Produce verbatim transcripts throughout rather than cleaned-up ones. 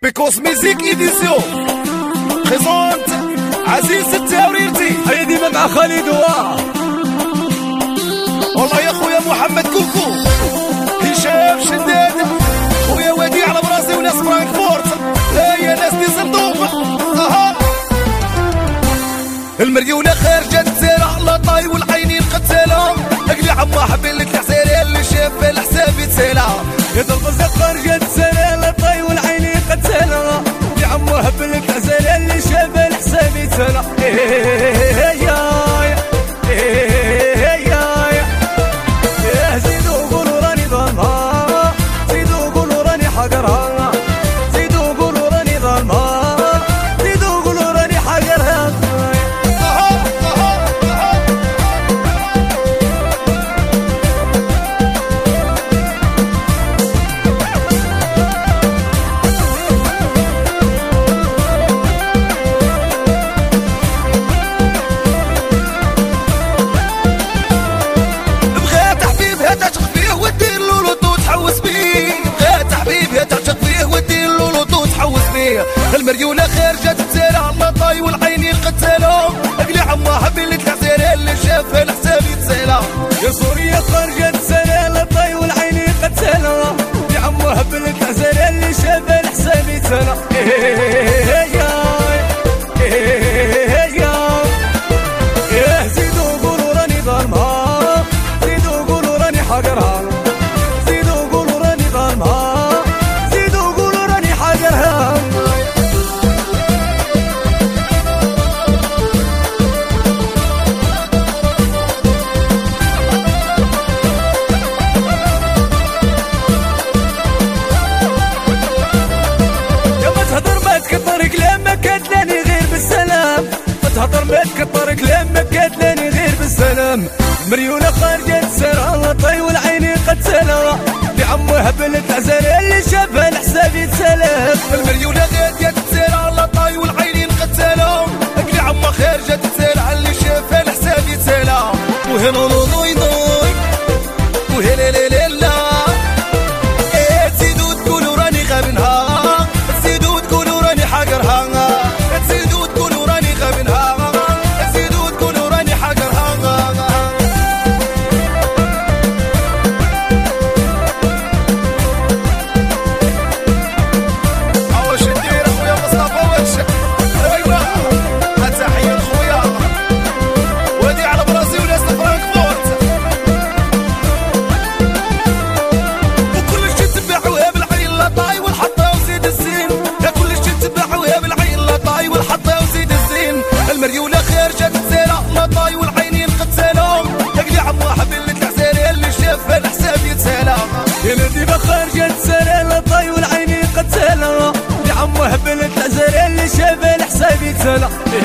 بيكوس ميزيك ايديسيون بريزونت عزيز التاوريرتي. هيا ديما مع خالد واه والله يا خويا محمد كوكو هشام شداد خويا وديع على براسي وناس فرانكفورت. هيا ناس دي صندوق اها المريولة خارجة تسارع على طاي والعينين قتالة. اقلي عما حبين لك الحسيرة اللي شاف الحساب يتسالع. يا ضربة خارجة تسارع على طاي والعينين قتالة. يا عما حبين لك الحسيرة اللي شاف الحساب يتسالع. زيدوا قولوا راني ظلمة، زيدوا قولوا راني حقرها، زيدوا قولوا راني ظلمة، زيدوا قولوا راني حقرها. المريولة خارجة تسارع على طاي والعينين قتالة. اقلي عما حبين لك الحسيرة اللي شاف الحساب يتسالع. يا سوريا خارجة تسارع على طاي والعينين قتالة. يا عما حبين لك الحسيرة اللي شاف الحساب يتسالع. زيدوا قولوا راني ظلمة، زيدوا قولوا راني حقرها، زيدوا قولوا راني ظلمة، زيدوا قولوا راني حقرها. كطرق لما كتلاني غير بالسلام، تهضر ما تكطرق لما كتلاني غير بالسلام. مريولة خارجة تسارع على طاي والعينين قتالة. لعمو هبلت العزالة اللي شافها الحساب يتسلم. المريولة غادية تسارع على طاي والعينين قتالة. اقلي عما خارجة تسارع اللي شافها الحساب يتسلم. وهنا نوضوي نوي وهلا لا لا لا. ايه تزيدوا تقولوا راني غابنها، تزيدوا تقولوا راني حقرها، تزيدوا تقولوا راني غابنها، تزيدوا تقولوا راني حقرها. واش ندير اخويا مصطفى واش؟ ايوا تحية لخويا وديع على براسي وناس فرانكفورت. وكل شي تبعوها بالعين لا طاي والحطة وزيد الزين. يا كل شي تبعوها بالعين لا طاي والحطة وزيد الزين. المريولة خارجة تسارع لا طاي والعينين قتالة. اقلي عما حبين لك الحسيرة اللي شاف الحساب يتسالع. يا نديبة خارجة تسارع لا طاي والعينين قتالة. يا عمو هبلت العزالة اللي شاف الحساب يتسالع.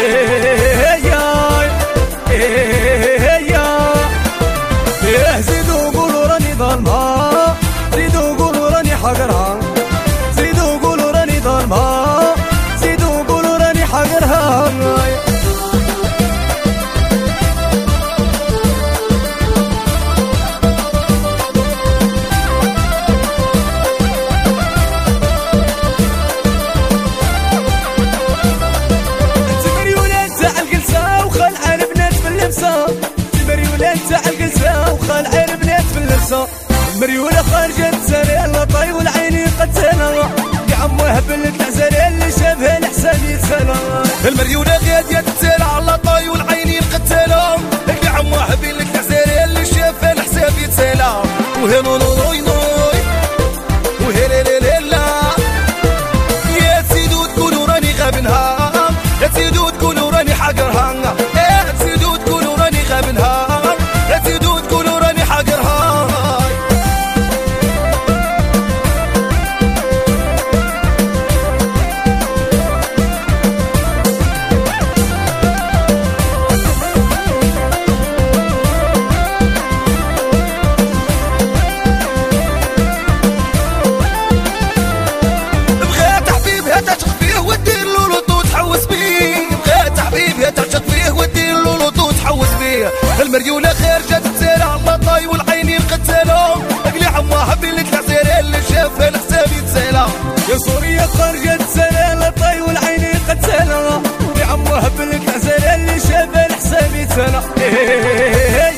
زيدوا قولوا راني ظلمة، زيدوا قولوا راني حقرها، زيدوا قولوا راني ظلمة، زيدوا قولوا راني حقرها. مريولة تاع الجلسة وخلع البنات في اللبسة. مريولة تاع الجلسة وخلع البنات في اللبسة. مريولة خارجة تسارع على طاي والعينين قتالة. يا عمو هبلت العزالة اللي شافها الحساب يتسالى. المريولة غادية تسارع على طاي والعينين قتالة. يا عمو حبين لك العزالة اللي شافها الحساب يتسالى. وهنا نوي نوي وهلا لا لا لا. يا تزيدوا تقولوا راني غابنها، يا تزيدوا تقولوا راني حقرها، يا تزيدوا تقولوا راني غابنها، يا تزيدوا تقولوا راني حقرها. بغيت حبيبها تعشق فيه ودير له لطو تحوس بيه. بغيت حبيبها تعشق فيه ودير له لطو تحوس بيه. المريولة خارجة تسارع على طاي والعينين قتالة. اقلي عما حبين لك العزيرة اللي شافها الحساب يتسالع. من سوريا خرجت سلالة طي والعيني قتالة، ويا عمو هبلك عزالة اللي شافها لحسابي سنة.